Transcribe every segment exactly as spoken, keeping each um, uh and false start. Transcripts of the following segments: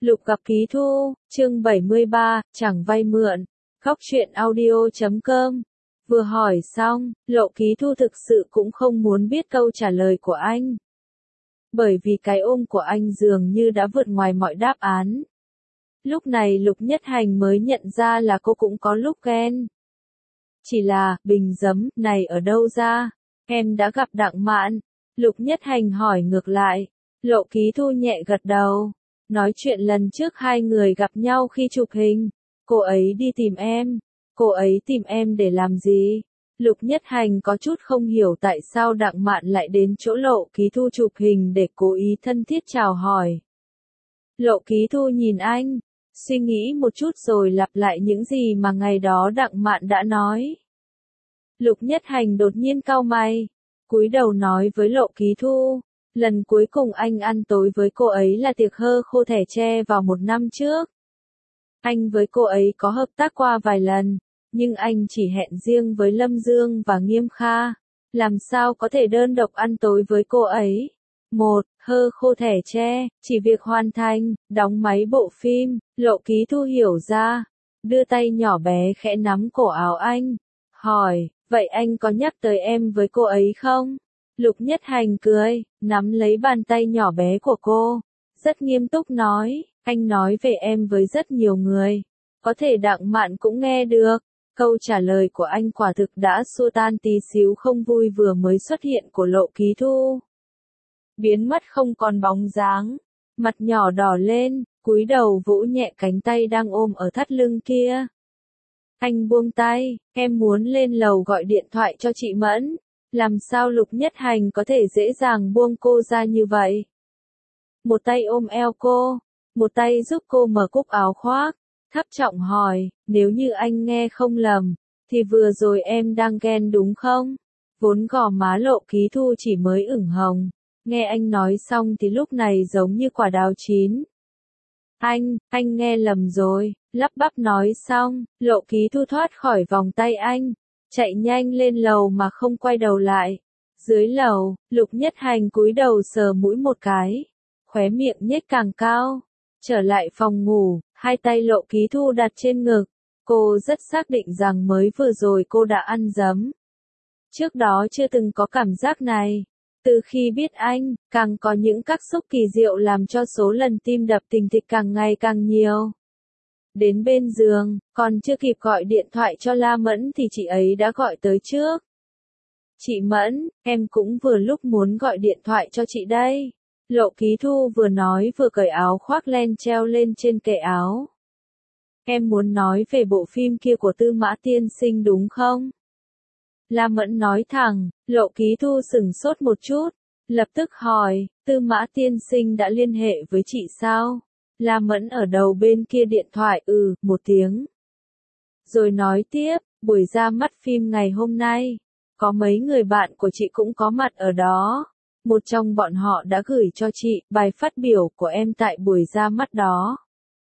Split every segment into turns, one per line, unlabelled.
Lục gặp Ký Thu, chương bảy mươi ba, chẳng vay mượn. Khóc chuyện audio chấm com. Vừa hỏi xong, Lộ Ký Thu thực sự cũng không muốn biết câu trả lời của anh. Bởi vì cái ôm của anh dường như đã vượt ngoài mọi đáp án. Lúc này Lục Nhất Hành mới nhận ra là cô cũng có lúc ghen. Chỉ là, bình giấm, này ở đâu ra? Em đã gặp Đặng Mạn. Lục Nhất Hành hỏi ngược lại. Lộ Ký Thu nhẹ gật đầu. Nói chuyện lần trước hai người gặp nhau khi chụp hình. Cô ấy đi tìm em. Cô ấy tìm em để làm gì? Lục Nhất Hành có chút không hiểu tại sao Đặng Mạn lại đến chỗ Lộ Ký Thu chụp hình để cố ý thân thiết chào hỏi. Lộ Ký Thu nhìn anh, suy nghĩ một chút rồi lặp lại những gì mà ngày đó Đặng Mạn đã nói. Lục Nhất Hành đột nhiên cau mày, cúi đầu nói với Lộ Ký Thu, lần cuối cùng anh ăn tối với cô ấy là tiệc hơ khô thẻ tre vào một năm trước. Anh với cô ấy có hợp tác qua vài lần, nhưng anh chỉ hẹn riêng với Lâm Dương và Nghiêm Kha, làm sao có thể đơn độc ăn tối với cô ấy. Một, hơ khô thẻ tre, chỉ việc hoàn thành, đóng máy bộ phim, Lộ Ký Thu hiểu ra, đưa tay nhỏ bé khẽ nắm cổ áo anh, hỏi, vậy anh có nhắc tới em với cô ấy không? Lục Nhất Hành cười, nắm lấy bàn tay nhỏ bé của cô, rất nghiêm túc nói, anh nói về em với rất nhiều người, có thể Đặng Mạn cũng nghe được. Câu trả lời của anh quả thực đã xua tan tí xíu không vui vừa mới xuất hiện của Lộ Ký Thu. Biến mất không còn bóng dáng, mặt nhỏ đỏ lên, cúi đầu vỗ nhẹ cánh tay đang ôm ở thắt lưng kia. Anh buông tay, em muốn lên lầu gọi điện thoại cho chị Mẫn. Làm sao Lục Nhất Hành có thể dễ dàng buông cô ra như vậy? Một tay ôm eo cô, một tay giúp cô mở cúc áo khoác, thấp trọng hỏi, nếu như anh nghe không lầm, thì vừa rồi em đang ghen đúng không? Vốn gò má Lộ Ký Thu chỉ mới ửng hồng, nghe anh nói xong thì lúc này giống như quả đào chín. Anh, anh nghe lầm rồi, lắp bắp nói xong, Lộ Ký Thu thoát khỏi vòng tay anh, chạy nhanh lên lầu mà không quay đầu lại. Dưới lầu, Lục Nhất Hành cúi đầu sờ mũi một cái, khóe miệng nhếch càng cao. Trở lại phòng ngủ, hai tay Lộ Ký Thu đặt trên ngực. Cô rất xác định rằng mới vừa rồi cô đã ăn dấm. Trước đó chưa từng có cảm giác này. Từ khi biết anh, càng có những các xúc kỳ diệu làm cho số lần tim đập thình thịch càng ngày càng nhiều. Đến bên giường, còn chưa kịp gọi điện thoại cho La Mẫn thì chị ấy đã gọi tới trước. Chị Mẫn, em cũng vừa lúc muốn gọi điện thoại cho chị đây. Lộ Ký Thu vừa nói vừa cởi áo khoác len treo lên trên kệ áo. Em muốn nói về bộ phim kia của Tư Mã Tiên Sinh đúng không? La Mẫn nói thẳng, Lộ Ký Thu sửng sốt một chút, lập tức hỏi, Tư Mã Tiên Sinh đã liên hệ với chị sao? La Mẫn ở đầu bên kia điện thoại ừ, một tiếng. Rồi nói tiếp, buổi ra mắt phim ngày hôm nay, có mấy người bạn của chị cũng có mặt ở đó. Một trong bọn họ đã gửi cho chị bài phát biểu của em tại buổi ra mắt đó.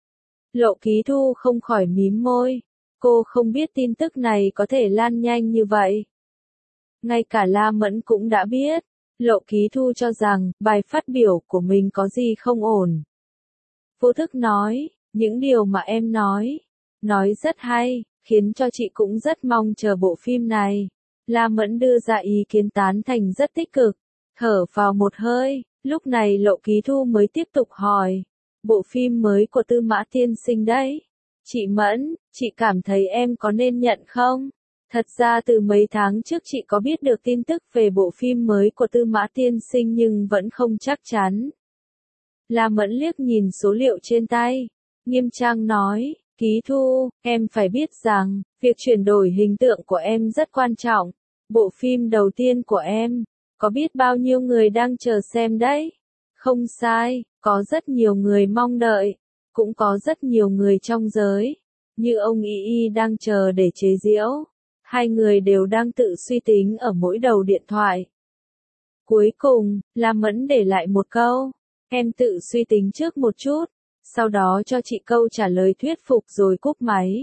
Lộ Ký Thu không khỏi mím môi. Cô không biết tin tức này có thể lan nhanh như vậy. Ngay cả La Mẫn cũng đã biết. Lộ Ký Thu cho rằng bài phát biểu của mình có gì không ổn. Vô thức nói, những điều mà em nói, nói rất hay, khiến cho chị cũng rất mong chờ bộ phim này. La Mẫn đưa ra ý kiến tán thành rất tích cực. Thở vào một hơi, lúc này Lộ Ký Thu mới tiếp tục hỏi. Bộ phim mới của Tư Mã Tiên Sinh đấy. Chị Mẫn, chị cảm thấy em có nên nhận không? Thật ra từ mấy tháng trước chị có biết được tin tức về bộ phim mới của Tư Mã Tiên Sinh nhưng vẫn không chắc chắn. La Mẫn liếc nhìn số liệu trên tay. Nghiêm trang nói, Ký Thu, em phải biết rằng, việc chuyển đổi hình tượng của em rất quan trọng. Bộ phim đầu tiên của em. Có biết bao nhiêu người đang chờ xem đấy? Không sai, có rất nhiều người mong đợi, cũng có rất nhiều người trong giới, như ông Y Y đang chờ để chế giễu. Hai người đều đang tự suy tính ở mỗi đầu điện thoại. Cuối cùng, La Mẫn để lại một câu, em tự suy tính trước một chút, sau đó cho chị câu trả lời thuyết phục rồi cúp máy.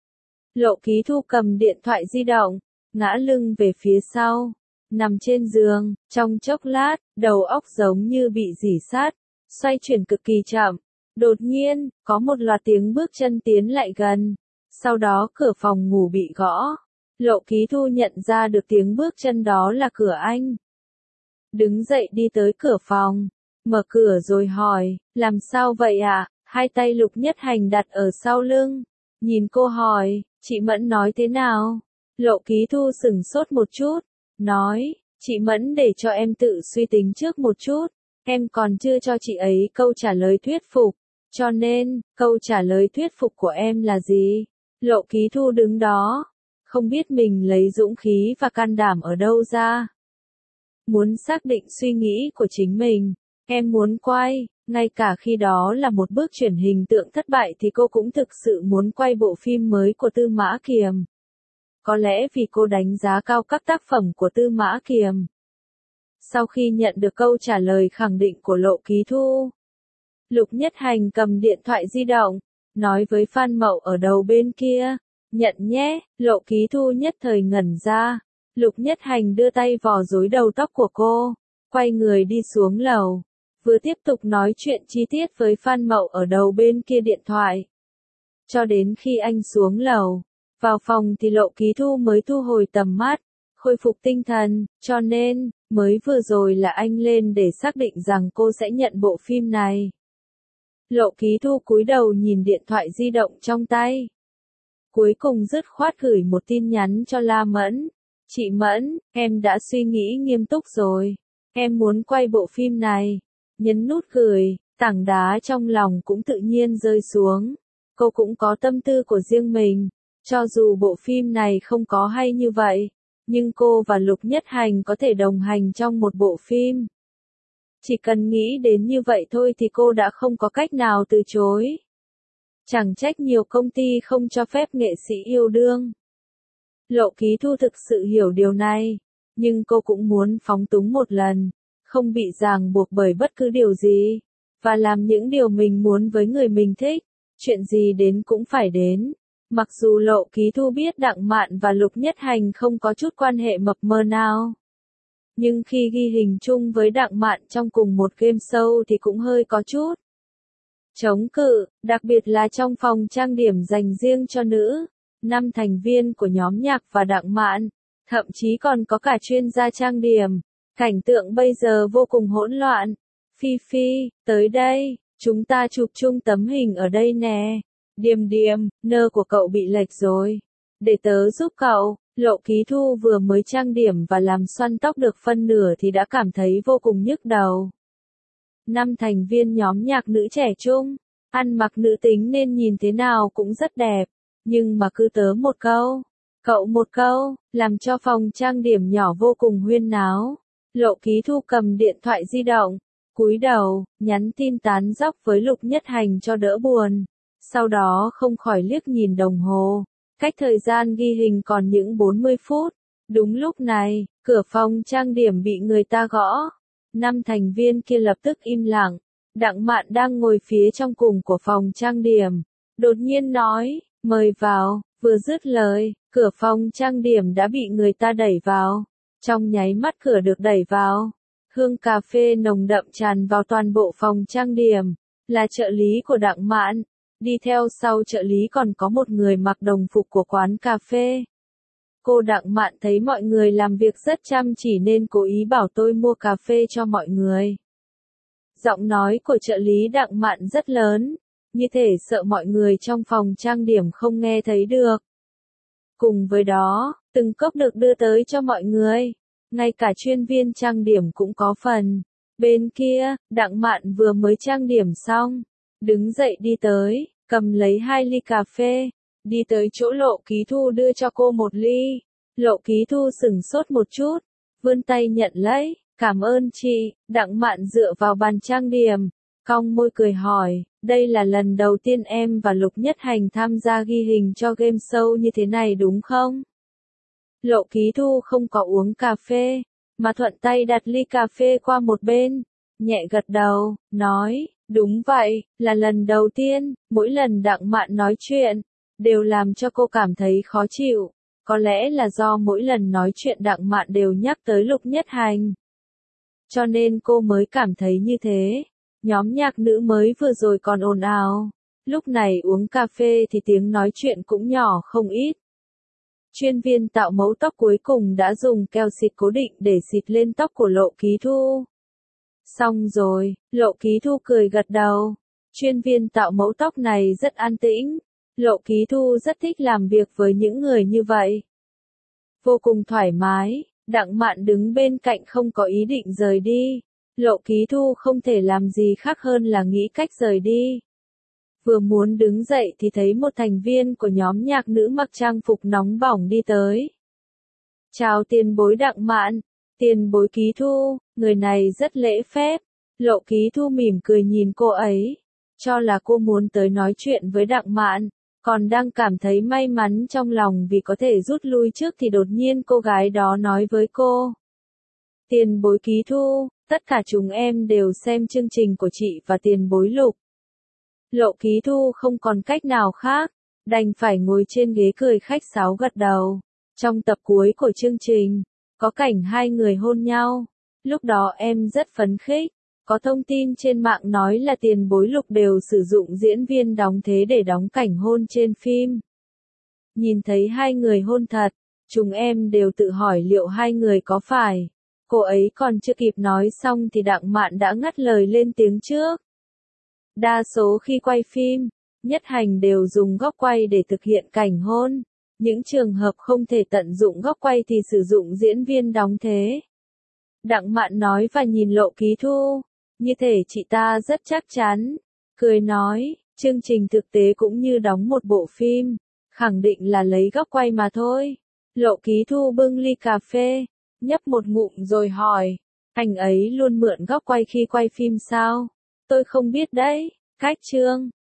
Lộ Ký Thu cầm điện thoại di động, ngã lưng về phía sau. Nằm trên giường, trong chốc lát, đầu óc giống như bị rỉ sắt, xoay chuyển cực kỳ chậm. Đột nhiên, có một loạt tiếng bước chân tiến lại gần. Sau đó cửa phòng ngủ bị gõ. Lộ Ký Thu nhận ra được tiếng bước chân đó là cửa anh. Đứng dậy đi tới cửa phòng. Mở cửa rồi hỏi, làm sao vậy ạ? À? Hai tay Lục Nhất Hành đặt ở sau lưng. Nhìn cô hỏi, chị Mẫn nói thế nào? Lộ Ký Thu sửng sốt một chút. Nói, chị Mẫn để cho em tự suy tính trước một chút. Em còn chưa cho chị ấy câu trả lời thuyết phục. Cho nên, câu trả lời thuyết phục của em là gì? Lộ Ký Thu đứng đó. Không biết mình lấy dũng khí và can đảm ở đâu ra. Muốn xác định suy nghĩ của chính mình. Em muốn quay, ngay cả khi đó là một bước chuyển hình tượng thất bại thì cô cũng thực sự muốn quay bộ phim mới của Tư Mã Kiềm. Có lẽ vì cô đánh giá cao các tác phẩm của Tư Mã Kiềm. Sau khi nhận được câu trả lời khẳng định của Lộ Ký Thu, Lục Nhất Hành cầm điện thoại di động, nói với Phan Mậu ở đầu bên kia, nhận nhé. Lộ Ký Thu nhất thời ngẩn ra. Lục Nhất Hành đưa tay vò rối đầu tóc của cô, quay người đi xuống lầu, vừa tiếp tục nói chuyện chi tiết với Phan Mậu ở đầu bên kia điện thoại. Cho đến khi anh xuống lầu, vào phòng thì Lộ Ký Thu mới thu hồi tầm mắt, khôi phục tinh thần, cho nên, mới vừa rồi là anh lên để xác định rằng cô sẽ nhận bộ phim này. Lộ Ký Thu cúi đầu nhìn điện thoại di động trong tay. Cuối cùng dứt khoát gửi một tin nhắn cho La Mẫn. Chị Mẫn, em đã suy nghĩ nghiêm túc rồi. Em muốn quay bộ phim này. Nhấn nút gửi, tảng đá trong lòng cũng tự nhiên rơi xuống. Cô cũng có tâm tư của riêng mình. Cho dù bộ phim này không có hay như vậy, nhưng cô và Lục Nhất Hành có thể đồng hành trong một bộ phim. Chỉ cần nghĩ đến như vậy thôi thì cô đã không có cách nào từ chối. Chẳng trách nhiều công ty không cho phép nghệ sĩ yêu đương. Lộ Ký Thu thực sự hiểu điều này, nhưng cô cũng muốn phóng túng một lần, không bị ràng buộc bởi bất cứ điều gì, và làm những điều mình muốn với người mình thích, chuyện gì đến cũng phải đến. Mặc dù Lộ Ký Thu biết Đặng Mạn và Lục Nhất Hành không có chút quan hệ mập mờ nào, nhưng khi ghi hình chung với Đặng Mạn trong cùng một game show thì cũng hơi có chút chống cự, đặc biệt là trong phòng trang điểm dành riêng cho nữ, năm thành viên của nhóm nhạc và Đặng Mạn, thậm chí còn có cả chuyên gia trang điểm. Cảnh tượng bây giờ vô cùng hỗn loạn. Phi Phi, tới đây, chúng ta chụp chung tấm hình ở đây nè. Điềm Điềm, nơ của cậu bị lệch rồi. Để tớ giúp cậu. Lộ Ký Thu vừa mới trang điểm và làm xoăn tóc được phân nửa thì đã cảm thấy vô cùng nhức đầu. Năm thành viên nhóm nhạc nữ trẻ trung, ăn mặc nữ tính nên nhìn thế nào cũng rất đẹp, nhưng mà cứ tớ một câu, cậu một câu, làm cho phòng trang điểm nhỏ vô cùng huyên náo. Lộ Ký Thu cầm điện thoại di động, cúi đầu, nhắn tin tán dóc với Lục Nhất Hành cho đỡ buồn. Sau đó không khỏi liếc nhìn đồng hồ, cách thời gian ghi hình còn những bốn mươi phút. Đúng lúc này, cửa phòng trang điểm bị người ta gõ. Năm thành viên kia lập tức im lặng. Đặng Mạn đang ngồi phía trong cùng của phòng trang điểm. Đột nhiên nói, mời vào, vừa dứt lời, cửa phòng trang điểm đã bị người ta đẩy vào. Trong nháy mắt cửa được đẩy vào, hương cà phê nồng đậm tràn vào toàn bộ phòng trang điểm, là trợ lý của Đặng Mạn. Đi theo sau trợ lý còn có một người mặc đồng phục của quán cà phê. Cô Đặng Mạn thấy mọi người làm việc rất chăm chỉ nên cố ý bảo tôi mua cà phê cho mọi người. Giọng nói của trợ lý Đặng Mạn rất lớn, như thể sợ mọi người trong phòng trang điểm không nghe thấy được. Cùng với đó, từng cốc được đưa tới cho mọi người, ngay cả chuyên viên trang điểm cũng có phần. Bên kia, Đặng Mạn vừa mới trang điểm xong, đứng dậy đi tới, cầm lấy hai ly cà phê, đi tới chỗ Lộ Ký Thu đưa cho cô một ly. Lộ Ký Thu sửng sốt một chút, vươn tay nhận lấy, cảm ơn chị. Đặng Mạn dựa vào bàn trang điểm, cong môi cười hỏi, đây là lần đầu tiên em và Lục Nhất Hành tham gia ghi hình cho game show như thế này đúng không? Lộ Ký Thu không có uống cà phê, mà thuận tay đặt ly cà phê qua một bên, nhẹ gật đầu, nói, đúng vậy, là lần đầu tiên. Mỗi lần Đặng Mạn nói chuyện, đều làm cho cô cảm thấy khó chịu. Có lẽ là do mỗi lần nói chuyện Đặng Mạn đều nhắc tới Lục Nhất Hành, cho nên cô mới cảm thấy như thế. Nhóm nhạc nữ mới vừa rồi còn ồn ào. Lúc này uống cà phê thì tiếng nói chuyện cũng nhỏ không ít. Chuyên viên tạo mẫu tóc cuối cùng đã dùng keo xịt cố định để xịt lên tóc của Lộ Ký Thu. Xong rồi, Lộ Ký Thu cười gật đầu. Chuyên viên tạo mẫu tóc này rất an tĩnh. Lộ Ký Thu rất thích làm việc với những người như vậy. Vô cùng thoải mái, Đặng Mạn đứng bên cạnh không có ý định rời đi. Lộ Ký Thu không thể làm gì khác hơn là nghĩ cách rời đi. Vừa muốn đứng dậy thì thấy một thành viên của nhóm nhạc nữ mặc trang phục nóng bỏng đi tới. Chào tiền bối Đặng Mạn, tiền bối Ký Thu, người này rất lễ phép. Lộ Ký Thu mỉm cười nhìn cô ấy, cho là cô muốn tới nói chuyện với Đặng Mạn, còn đang cảm thấy may mắn trong lòng vì có thể rút lui trước thì đột nhiên cô gái đó nói với cô. Tiền bối Ký Thu, tất cả chúng em đều xem chương trình của chị và tiền bối Lục. Lộ Ký Thu không còn cách nào khác, đành phải ngồi trên ghế cười khách sáo gật đầu. Trong tập cuối của chương trình, có cảnh hai người hôn nhau. Lúc đó em rất phấn khích, có thông tin trên mạng nói là tiền bối Lục đều sử dụng diễn viên đóng thế để đóng cảnh hôn trên phim. Nhìn thấy hai người hôn thật, chúng em đều tự hỏi liệu hai người có phải. Cô ấy còn chưa kịp nói xong thì Đặng Mạn đã ngắt lời lên tiếng trước. Đa số khi quay phim, Nhất Hành đều dùng góc quay để thực hiện cảnh hôn. Những trường hợp không thể tận dụng góc quay thì sử dụng diễn viên đóng thế. Đặng Mạn nói và nhìn Lộ Ký Thu, như thể chị ta rất chắc chắn. Cười nói, chương trình thực tế cũng như đóng một bộ phim, khẳng định là lấy góc quay mà thôi. Lộ Ký Thu bưng ly cà phê, nhấp một ngụm rồi hỏi, anh ấy luôn mượn góc quay khi quay phim sao? Tôi không biết đấy, cách chương.